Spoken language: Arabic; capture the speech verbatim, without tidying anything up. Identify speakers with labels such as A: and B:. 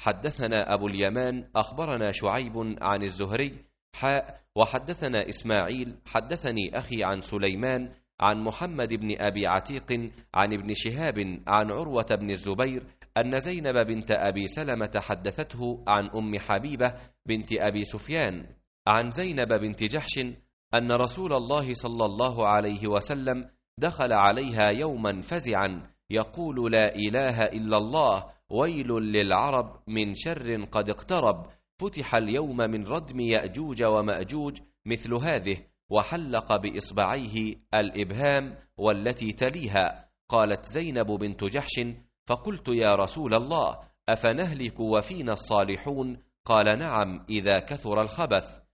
A: حدثنا أبو اليمان أخبرنا شعيب عن الزهري حاء وحدثنا إسماعيل حدثني أخي عن سليمان عن محمد بن أبي عتيق عن ابن شهاب عن عروة بن الزبير أن زينب بنت أبي سلمة حدثته عن أم حبيبة بنت أبي سفيان عن زينب بنت جحش أن رسول الله صلى الله عليه وسلم دخل عليها يوما فزعا يقول لا إله إلا الله ويل للعرب من شر قد اقترب فتح اليوم من ردم يأجوج ومأجوج مثل هذه وحلق بإصبعيه الإبهام والتي تليها. قالت زينب بنت جحش فقلت يا رسول الله أفنهلك وفينا الصالحون؟ قال نعم إذا كثر الخبث.